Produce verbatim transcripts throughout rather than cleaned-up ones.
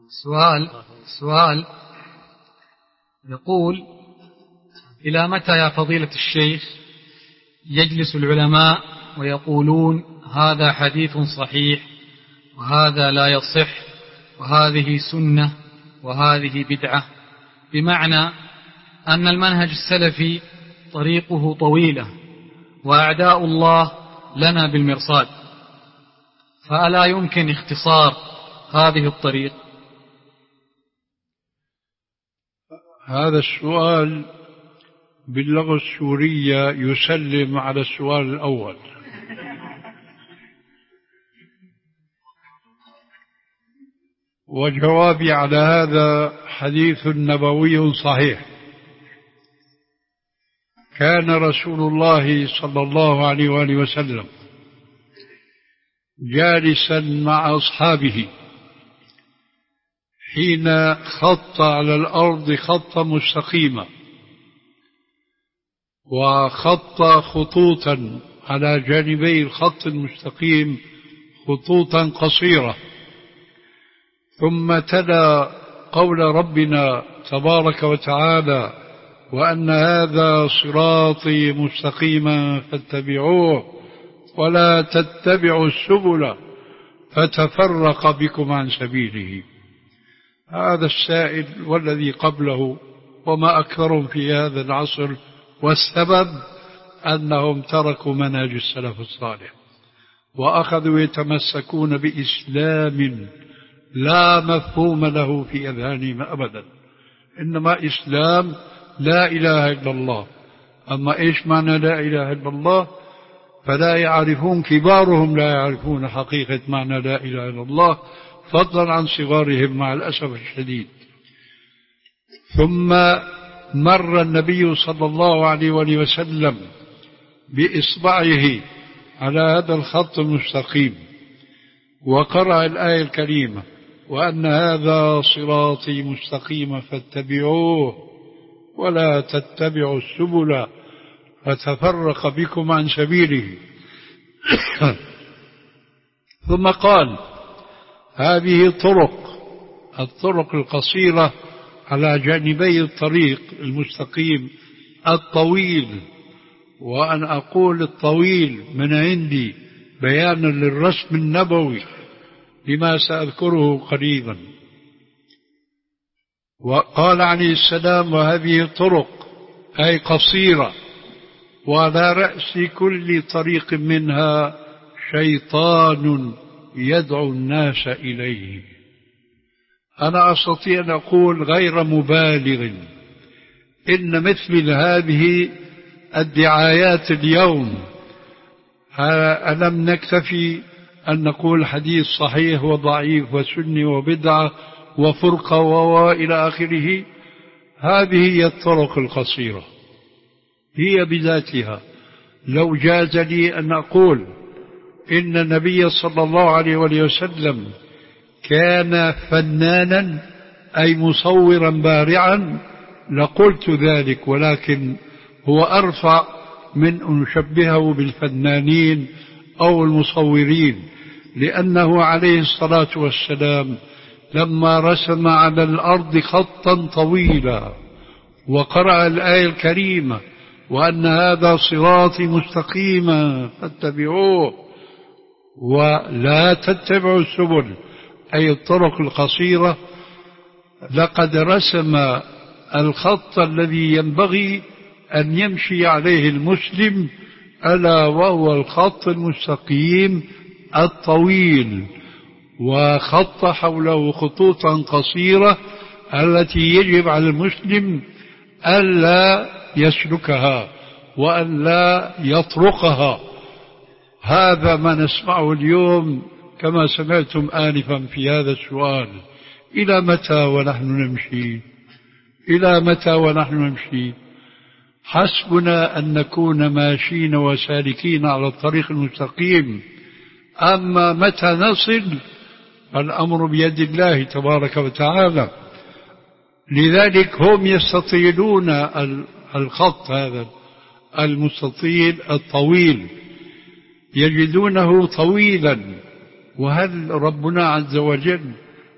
سؤال سؤال يقول: إلى متى يا فضيلة الشيخ يجلس العلماء ويقولون هذا حديث صحيح وهذا لا يصح وهذه سنة وهذه بدعة، بمعنى أن المنهج السلفي طريقه طويلة وأعداء الله لنا بالمرصاد، فألا يمكن اختصار هذه الطريق؟ هذا السؤال باللغة السورية يسلم على السؤال الأول. وجوابي على هذا حديث نبوي صحيح. كان رسول الله صلى الله عليه وآله وسلم جالسا مع أصحابه حين خط على الأرض خطا مستقيما، وخط خطوطا على جانبي الخط المستقيم خطوطا قصيرة، ثم تلا قول ربنا تبارك وتعالى: وأن هذا صراطي مستقيما فاتبعوه ولا تتبعوا السبل فتفرق بكم عن سبيله. هذا السائل والذي قبله وما أكثرهم في هذا العصر، والسبب أنهم تركوا منهج السلف الصالح وأخذوا يتمسكون بإسلام لا مفهوم له في أذهانهم أبدا، إنما إسلام لا إله إلا الله. أما إيش معنى لا إله إلا الله؟ فلا يعرفون، كبارهم لا يعرفون حقيقة معنى لا إله إلا الله، فضلا عن صغارهم مع الأسف الشديد. ثم مر النبي صلى الله عليه وآله وسلم بإصبعه على هذا الخط المستقيم وقرأ الآية الكريمة: وأن هذا صراطي مستقيما فاتبعوه ولا تتبعوا السبل فتفرق بكم عن سبيله. ثم قال: هذه طرق، الطرق القصيرة على جانبي الطريق المستقيم الطويل. وأن أقول الطويل من عندي بيانا للرسم النبوي لما سأذكره قريبا. وقال عليه السلام: وهذه طرق أي قصيرة، وعلى رأس كل طريق منها شيطان يدعو الناس إليه. أنا أستطيع أن أقول غير مبالغ إن مثل هذه الدعايات اليوم، ألم نكتفي أن نقول حديث صحيح وضعيف وسني وبدعة وفرقة وإلى آخره؟ هذه هي الطرق القصيرة، هي بذاتها. لو جاز لي أن أقول إن النبي صلى الله عليه وسلم كان فنانا أي مصورا بارعا لقلت ذلك، ولكن هو أرفع من أن نشبهه بالفنانين أو المصورين، لأنه عليه الصلاة والسلام لما رسم على الأرض خطا طويلا وقرأ الآية الكريمة: وأن هذا صراطي مستقيما فاتبعوه ولا تتبعوا السبل أي الطرق القصيرة، لقد رسم الخط الذي ينبغي أن يمشي عليه المسلم، ألا وهو الخط المستقيم الطويل، وخط حوله خطوطا قصيرة التي يجب على المسلم ألا يسلكها وألا يطرقها. هذا ما نسمعه اليوم كما سمعتم آنفا في هذا السؤال: إلى متى ونحن نمشي؟ إلى متى ونحن نمشي؟ حسبنا أن نكون ماشين وسالكين على الطريق المستقيم، أما متى نصل الأمر بيد الله تبارك وتعالى. لذلك هم يستطيلون الخط هذا المستطيل الطويل، يجدونه طويلا. وهل ربنا عز وجل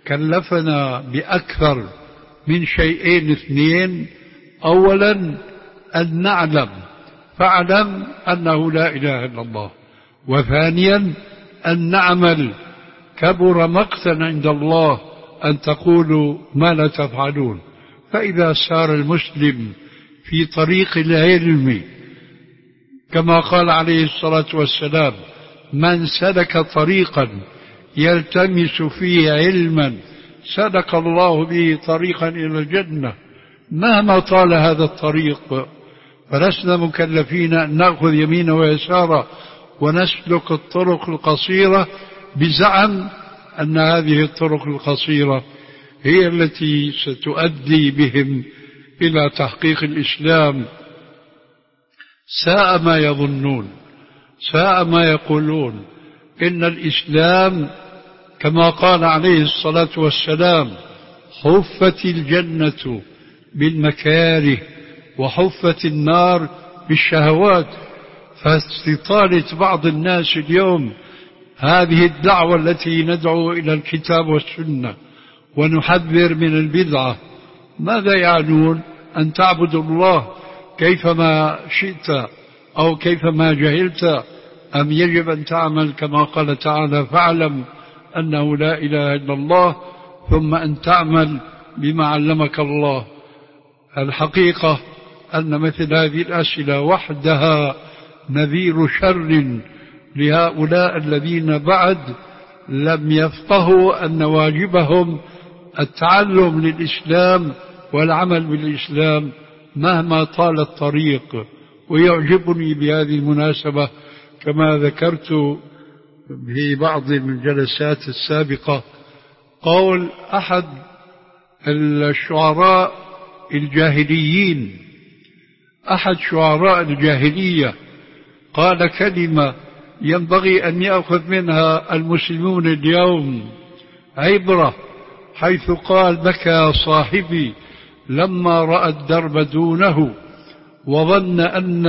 كلفنا بأكثر من شيئين اثنين. أولا أن نعلم فاعلم أنه لا إله إلا الله، وثانيا أن نعمل. كبر مقتا عند الله أن تقولوا ما لا تفعلون. فإذا سار المسلم في طريق العلم كما قال عليه الصلاة والسلام: من سلك طريقا يلتمس فيه علما سلك الله به طريقا إلى الجنة، مهما طال هذا الطريق. فلسنا مكلفين أن نأخذ يمينا ويسارا ونسلك الطرق القصيرة بزعم أن هذه الطرق القصيرة هي التي ستؤدي بهم إلى تحقيق الإسلام. ساء ما يظنون، ساء ما يقولون. إن الإسلام كما قال عليه الصلاة والسلام: حفت الجنة بالمكاره وحفت النار بالشهوات. فاستطالة بعض الناس اليوم هذه الدعوة التي ندعو إلى الكتاب والسنة ونحذر من البدعة، ماذا يعنون؟ أن تعبد الله كيفما شئت أو كيفما جهلت، أم يجب أن تعمل كما قال تعالى: فاعلم أنه لا إله إلا الله، ثم أن تعمل بما علمك الله. الحقيقة أن مثل هذه الأسئلة وحدها نذير شر لهؤلاء الذين بعد لم يفقهوا أن واجبهم التعلم للإسلام والعمل بالإسلام مهما طال الطريق. ويعجبني بهذه المناسبة كما ذكرت في بعض الجلسات السابقة قول أحد الشعراء الجاهليين، أحد شعراء الجاهلية، قال كلمة ينبغي أن يأخذ منها المسلمون اليوم عبرة، حيث قال: بكى صاحبي لما رأى الدرب دونه وظن أن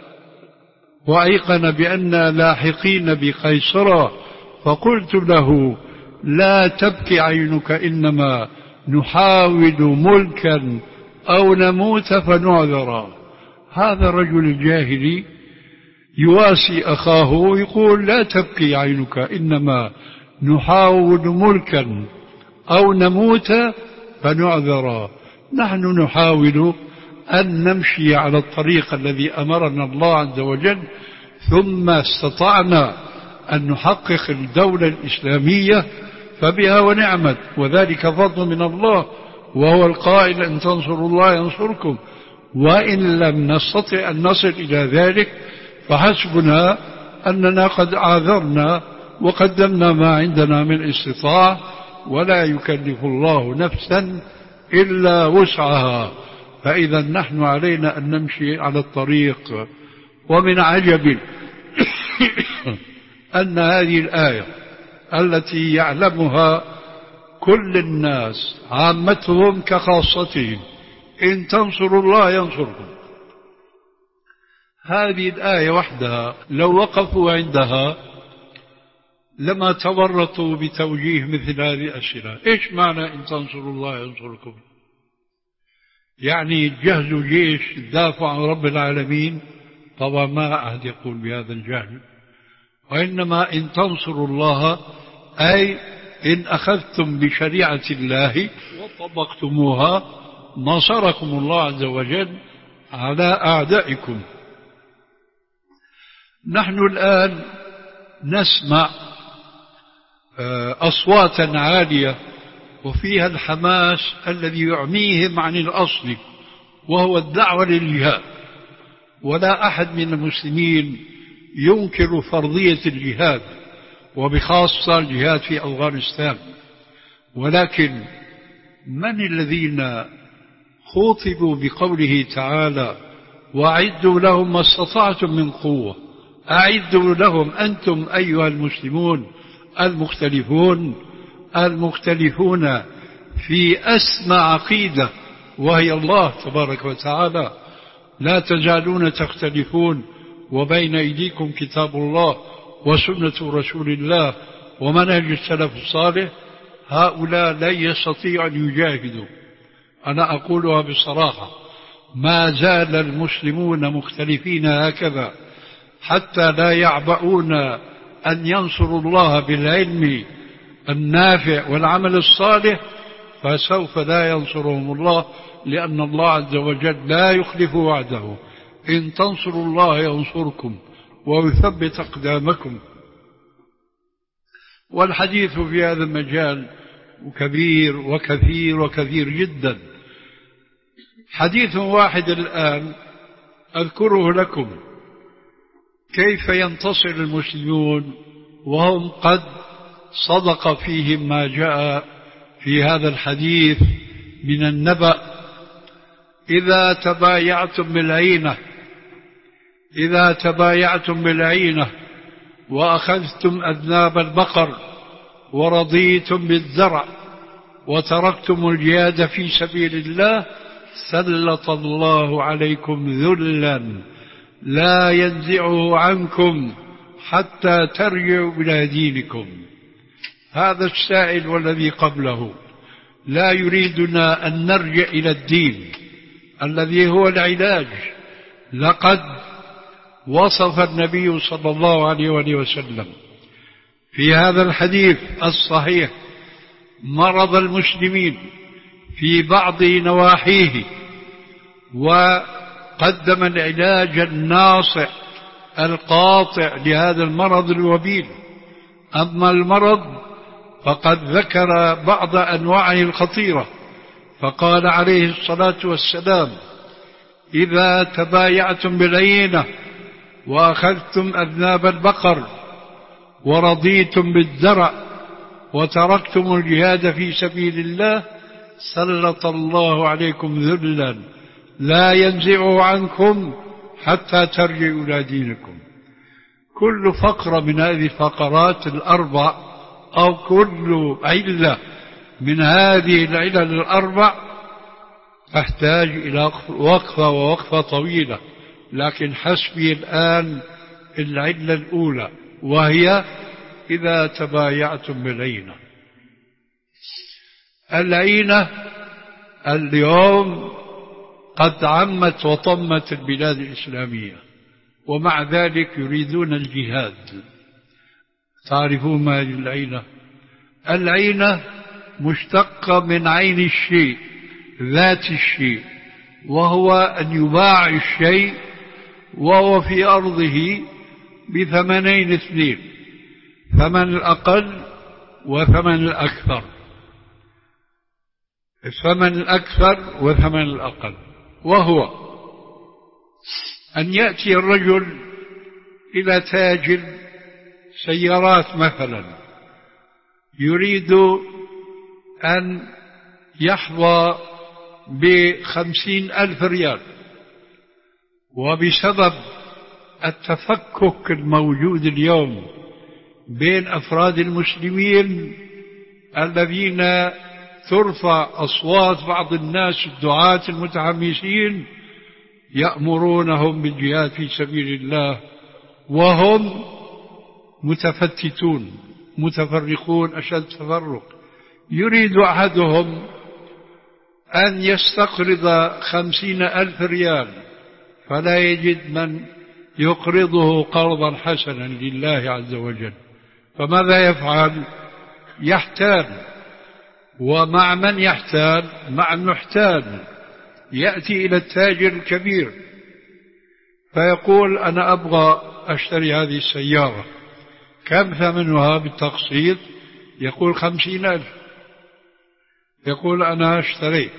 وأيقن بأن لاحقين بقيصرا، فقلت له: لا تبكي عينك، إنما نحاول ملكا أو نموت فنعذرا. هذا الرجل الجاهلي يواسي أخاه يقول: لا تبكي عينك، إنما نحاول ملكا أو نموت فنعذرا. نحن نحاول أن نمشي على الطريق الذي أمرنا الله عز وجل، ثم استطعنا أن نحقق الدولة الإسلامية فبها ونعمت، وذلك فضل من الله، وهو القائل: إن تنصروا الله ينصركم، وإن لم نستطع أن نصل إلى ذلك فحسبنا أننا قد عاذرنا وقدمنا ما عندنا من استطاعة، ولا يكلف الله نفسا إلا وسعها. فإذا نحن علينا أن نمشي على الطريق. ومن عجب أن هذه الآية التي يعلمها كل الناس عامتهم كخاصتهم: إن تنصروا الله ينصركم، هذه الآية وحدها لو وقفوا عندها لما تورطوا بتوجيه مثل هذه الأسئلة. إيش معنى إن تنصروا الله ينصركم؟ يعني جهزوا جيش دافع عن رب العالمين؟ طبعا ما أحد يقول بهذا الجهل. وإنما إن تنصروا الله أي إن أخذتم بشريعة الله وطبقتموها نصركم الله عز وجل على أعدائكم. نحن الآن نسمع أصواتا عالية وفيها الحماس الذي يعميهم عن الأصل، وهو الدعوة للجهاد. ولا أحد من المسلمين ينكر فرضية الجهاد، وبخاصة الجهاد في أفغانستان. ولكن من الذين خوطبوا بقوله تعالى: وأعدوا لهم ما استطعتم من قوة؟ أعدوا لهم أنتم أيها المسلمون المختلفون المختلفون في أسمى عقيدة، وهي الله تبارك وتعالى: لا تزالون تختلفون وبين أيديكم كتاب الله وسنة رسول الله ومنهج السلف الصالح. هؤلاء لا يستطيع أن يجاهدوا. أنا أقولها بصراحة، ما زال المسلمون مختلفين هكذا حتى لا يعبؤون أن ينصروا الله بالعلم النافع والعمل الصالح، فسوف لا ينصرهم الله، لأن الله عز وجل لا يخلف وعده. إن تنصروا الله ينصركم ويثبت أقدامكم. والحديث في هذا المجال كبير وكثير وكثير جدا. حديث واحد الآن أذكره لكم، كيف ينتصر المسلمون وهم قد صدق فيهم ما جاء في هذا الحديث من النبأ. إذا تبايعتم بالعينة إذا تبايعتم بالعينة وأخذتم أذناب البقر ورضيتم بالزرع وتركتم الجهاد في سبيل الله سلط الله عليكم ذلا لا ينزعه عنكم حتى ترجعوا إلى دينكم. هذا السائل والذي قبله لا يريدنا أن نرجع إلى الدين الذي هو العلاج. لقد وصف النبي صلى الله عليه وآله وسلم في هذا الحديث الصحيح مرض المسلمين في بعض نواحيه، وقدم العلاج الناصع القاطع لهذا المرض الوبيل. أما المرض فقد ذكر بعض أنواعه الخطيرة، فقال عليه الصلاة والسلام: إذا تبايعتم بالعينة وأخذتم أذناب البقر ورضيتم بالزرع وتركتم الجهاد في سبيل الله سلط الله عليكم ذلا لا ينزعه عنكم حتى ترجعوا إلى دينكم. كل فقرة من هذه الفقرات الأربع أو كل علة من هذه العلل الأربع تحتاج إلى وقفة ووقفة طويلة، لكن حسبي الآن العلة الأولى، وهي إذا تبايعتم بالعينة. العينة اليوم قد عمت وطمت البلاد الإسلامية، ومع ذلك يريدون الجهاد. تعرفون ما هي العينة؟ العينة مشتقة من عين الشيء، ذات الشيء، وهو أن يباع الشيء وهو في أرضه بثمنين اثنين، ثمن الأقل وثمن الأكثر، الثمن الأكثر وثمن الأقل، وهو أن يأتي الرجل إلى تاجر سيارات مثلا يريد أن يحظى بخمسين ألف ريال، وبسبب التفكك الموجود اليوم بين أفراد المسلمين الذين ترفع أصوات بعض الناس الدعاة المتحمسين يأمرونهم بالجهاد في سبيل الله وهم متفتتون متفرقون أشد تفرق. يريد أحدهم أن يستقرض خمسين ألف ريال فلا يجد من يقرضه قرضا حسنا لله عز وجل، فماذا يفعل؟ يحتال. ومع من يحتال؟ مع المحتال. يأتي إلى التاجر الكبير فيقول: أنا أبغى أشتري هذه السيارة، كم ثمنها بالتقسيط؟ يقول: خمسين ألف. يقول: أنا اشتريت،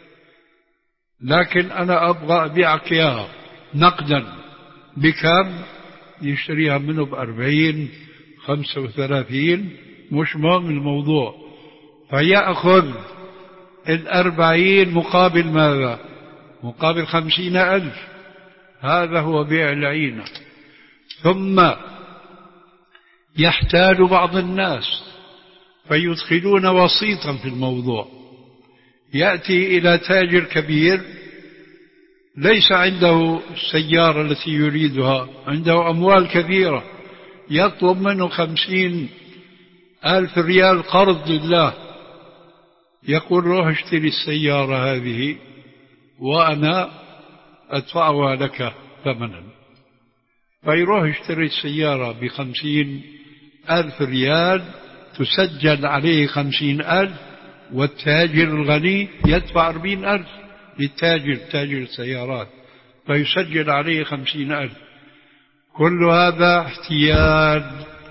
لكن أنا أبغى أبيعك إياها نقدا. بكم؟ يشتريها منه بأربعين خمسة وثلاثين، مش مهم الموضوع. فيأخذ الأربعين مقابل ماذا؟ مقابل خمسين ألف. هذا هو بيع العينة. ثم يحتال بعض الناس فيدخلون وسيطا في الموضوع. يأتي إلى تاجر كبير ليس عنده السيارة التي يريدها، عنده أموال كثيرة، يطلب منه خمسين ألف ريال قرض لله يقول روح اشتري السيارة هذه وأنا أدفعها لك ثمنا، فيروح اشتري السيارة بخمسين ألف ريال تسجل عليه خمسين ألف، والتاجر الغني يدفع أربعين ألف للتاجر تاجر السيارات فيسجل عليه خمسين ألف. كل هذا احتيال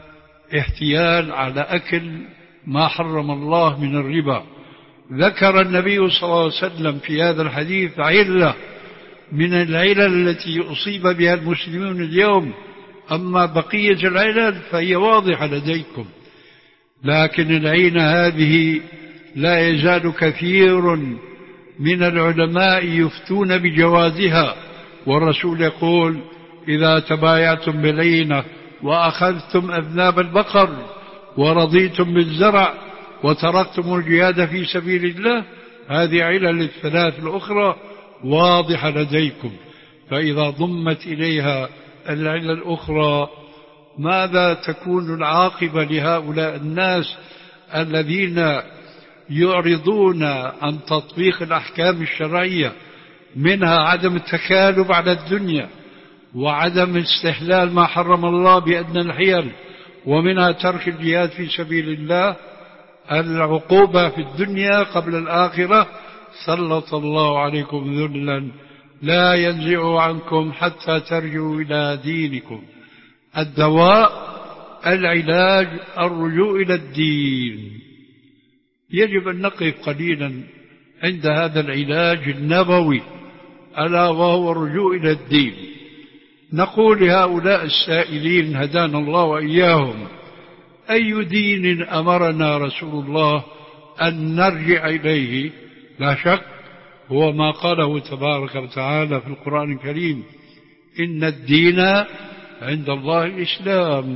احتيال على أكل ما حرم الله من الربا. ذكر النبي صلى الله عليه وسلم في هذا الحديث علة من العلل التي أصيب بها المسلمون اليوم، أما بقية العلل فهي واضحة لديكم، لكن العين هذه لا يزال كثير من العلماء يفتون بجوازها، والرسول يقول إذا تبايعتم بالعينة وأخذتم أذناب البقر ورضيتم بالزرع وتركتم الجهاد في سبيل الله، هذه علل الثلاث الأخرى واضحة لديكم. فإذا ضمت إليها العلل الأخرى ماذا تكون العاقبة لهؤلاء الناس الذين يعرضون عن تطبيق الأحكام الشرعية، منها عدم التكالب على الدنيا، وعدم استحلال ما حرم الله بأدنى الحيل، ومنها ترك الجهاد في سبيل الله. العقوبة في الدنيا قبل الآخرة سلط الله عليكم ذلا لا ينزع عنكم حتى ترجعوا إلى دينكم. الدواء العلاج الرجوع إلى الدين. يجب أن نقف قليلا عند هذا العلاج النبوي ألا وهو الرجوع إلى الدين. نقول لهؤلاء السائلين هدانا الله وإياهم: أي دين أمرنا رسول الله أن نرجع إليه؟ لا شك هو ما قاله تبارك وتعالى في القرآن الكريم: إن الدين عند الله الإسلام.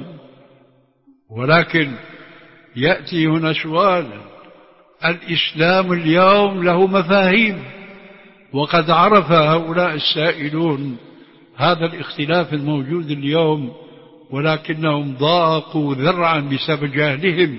ولكن يأتي هنا سؤال: الإسلام اليوم له مفاهيم، وقد عرف هؤلاء السائلون هذا الاختلاف الموجود اليوم، ولكنهم ضاقوا ذرعا بسبب جهلهم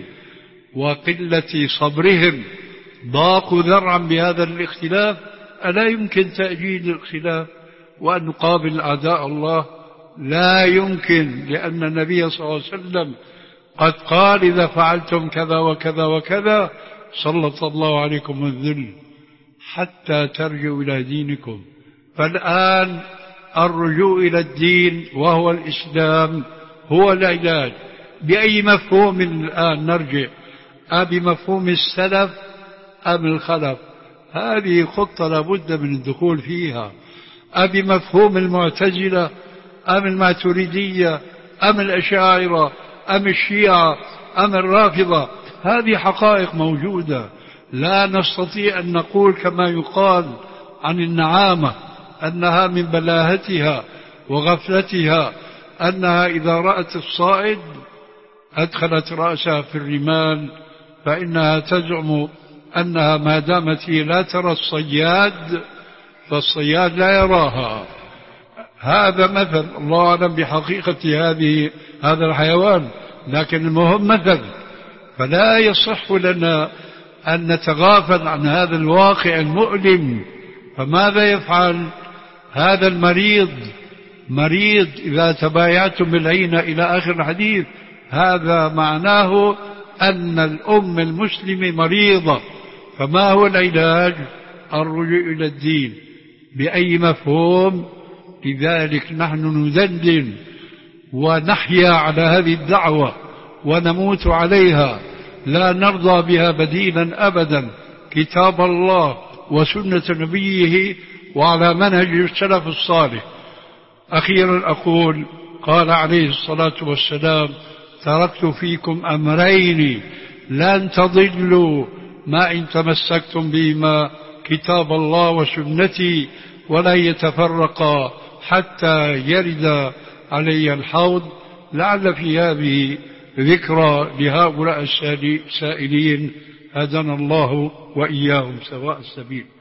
وقلة صبرهم، ضاقوا ذرعا بهذا الاختلاف. ألا يمكن تأجيل الاختلاف وأن نقابل أعداء الله؟ لا يمكن، لأن النبي صلى الله عليه وسلم قد قال: إذا فعلتم كذا وكذا وكذا سلط الله عليكم الذل حتى ترجعوا إلى دينكم. فالآن الرجوع إلى الدين وهو الإسلام هو العلاج. بأي مفهوم الآن نرجع؟ أبمفهوم السلف أم الخلف؟ هذه خطة لابد من الدخول فيها. أبمفهوم المعتزلة أم الماتريدية أم الأشاعرة أم الشيعة أم الرافضة؟ هذه حقائق موجودة. لا نستطيع أن نقول كما يقال عن النعامة أنها من بلاهتها وغفلتها أنها إذا رأت الصائد أدخلت رأسها في الرمال، فإنها تزعم أنها ما دامت هي لا ترى الصياد فالصياد لا يراها. هذا مثل، الله أعلم بحقيقة هذه هذا الحيوان، لكن المهم مثل. فلا يصح لنا أن نتغافل عن هذا الواقع المؤلم. فماذا يفعل هذا المريض؟ مريض إذا تبايعتم بالعينة إلى آخر الحديث، هذا معناه أن الأم المسلمة مريضة. فما هو العلاج؟ الرجوع إلى الدين. بأي مفهوم؟ لذلك نحن ندندن ونحيا على هذه الدعوة ونموت عليها، لا نرضى بها بديلا أبدا. كتاب الله وسنة نبيه وعلى منهج السلف الصالح. أخيرا أقول: قال عليه الصلاة والسلام: تركت فيكم أمرين لن تضلوا ما إن تمسكتم بهما، كتاب الله وسنتي، ولا يتفرقا حتى يرد علي الحوض. لعل في هذه ذكرى لهؤلاء السائلين هدانا الله وإياهم سواء السبيل.